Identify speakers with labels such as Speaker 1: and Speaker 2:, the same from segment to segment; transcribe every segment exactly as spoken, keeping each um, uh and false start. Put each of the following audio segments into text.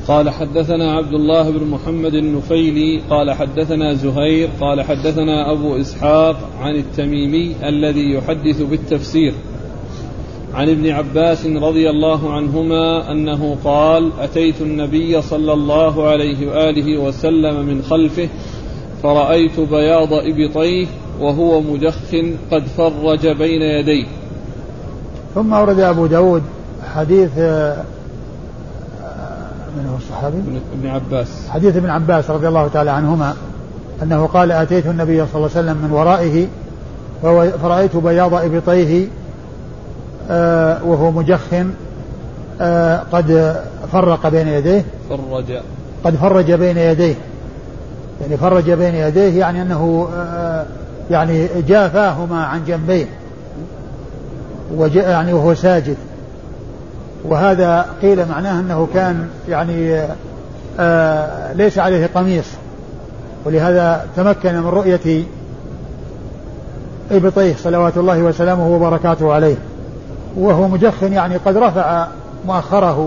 Speaker 1: قال حدثنا عبد الله بن محمد النفيلي قال حدثنا زهير قال حدثنا أبو إسحاق عن التميمي الذي يحدث بالتفسير عن ابن عباس رضي الله عنهما أنه قال أتيت النبي صلى الله عليه وآله وسلم من خلفه فرأيت بياض إبطيه وهو مجخ قد فرج بين يديه.
Speaker 2: ثم أورد أبو داود حديث من هو الصحابي؟
Speaker 1: ابن عباس،
Speaker 2: حديث ابن عباس رضي الله تعالى عنهما أنه قال أتيت النبي صلى الله عليه وسلم من ورائه فرأيت بياض إبطيه وهو مجخ قد فرق بين يديه
Speaker 1: فرج
Speaker 2: قد فرج بين يديه يعني فرج بين يديه يعني أنه يعني جافاهما عن جنبيه يعني وهو ساجد. وهذا قيل معناه أنه كان يعني آه ليس عليه قميص، ولهذا تمكن من رؤية إبطيه صلوات الله وسلامه وبركاته عليه، وهو مجخ يعني قد رفع مؤخره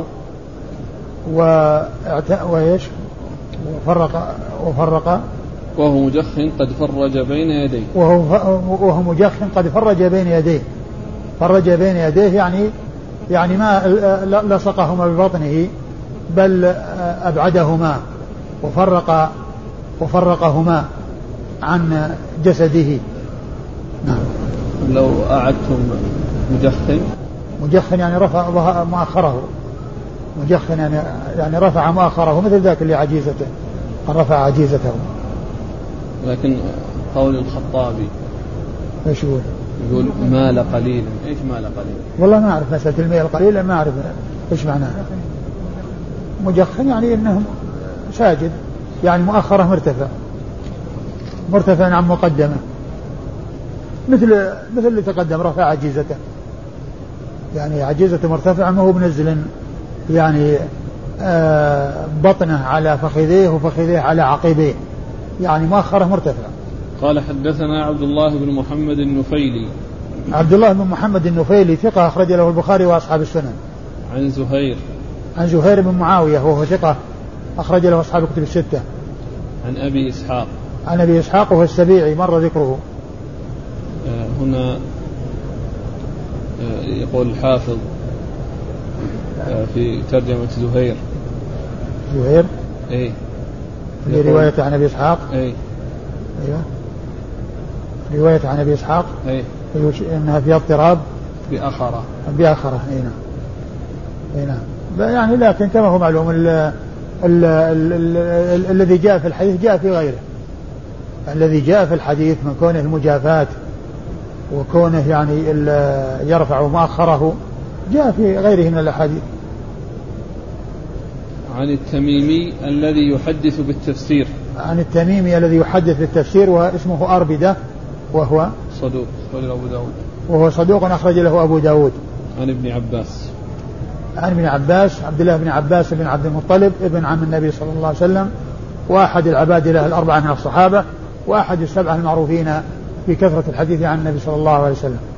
Speaker 2: وإيش وفرق وفرق
Speaker 1: وهو مجخ قد فرج بين يديه
Speaker 2: وهو وهو مجخ قد فرج بين يديه فرج بين يديه يعني يعني ما لصقهما ببطنه بل أبعدهما وفرق وفرقهما عن جسده.
Speaker 1: نعم. لو أعدتم مجخن
Speaker 2: مجخن يعني رفع مؤخره مجخن يعني يعني رفع مؤخره مثل ذاك اللي عجيزته قد رفع عجيزته.
Speaker 1: لكن قول الخطابي
Speaker 2: ايش يقول؟
Speaker 1: يقول مال قليلا. ايش مال قليلا؟
Speaker 2: والله ما اعرف مسألة الميل القليلة ما اعرف ايش معناها. مجخن يعني انه ساجد يعني مؤخره مرتفع مرتفع عن مقدمه مثل مثل اللي تقدم رفع عجيزته يعني عجيزته مرتفعة ما هو بنزل يعني آه بطنه على فخذيه وفخذيه على عقبيه يعني مؤخره مرتفع.
Speaker 1: قال حدثنا عبد الله بن محمد النفيلي.
Speaker 2: عبد الله بن محمد النفيلي ثقة أخرج له البخاري وأصحاب السنن.
Speaker 1: عن زهير
Speaker 2: عن زهير بن معاوية وهو ثقة أخرج له أصحاب الكتب الستة.
Speaker 1: عن أبي إسحاق.
Speaker 2: عن أبي إسحاق وهو السبيعي مر ذكره.
Speaker 1: آه هنا آه يقول الحافظ آه في ترجمة زهير
Speaker 2: زهير
Speaker 1: ايه
Speaker 2: في رواية عن أبي إسحاق
Speaker 1: ايه
Speaker 2: ايوه رواية عن أبي إسحاق
Speaker 1: ايه
Speaker 2: إنها في اضطراب
Speaker 1: بأخرة
Speaker 2: بأخرة اي نعم اي نعم يعني لكن كما هو معلوم ال ال ال ال الذي جاء في الحديث جاء في غيره. الذي جاء في الحديث من كونه المجافات وكونه يعني يرفع مؤخره جاء في غيره من الأحاديث.
Speaker 1: عن التميمي الذي يحدث بالتفسير.
Speaker 2: عن التميمي الذي يحدث بالتفسير واسمه أربدة وهو
Speaker 1: صدوق أخرج له أبو داود
Speaker 2: وهو صدوق أخرج له أبو داود.
Speaker 1: عن ابن عباس.
Speaker 2: عن ابن عباس عبد الله بن عباس بن عبد المطلب ابن عم النبي صلى الله عليه وسلم وأحد العبادلة الأربعة من الصحابة وأحد السبعة المعروفين بكثرة الحديث عن النبي صلى الله عليه وسلم.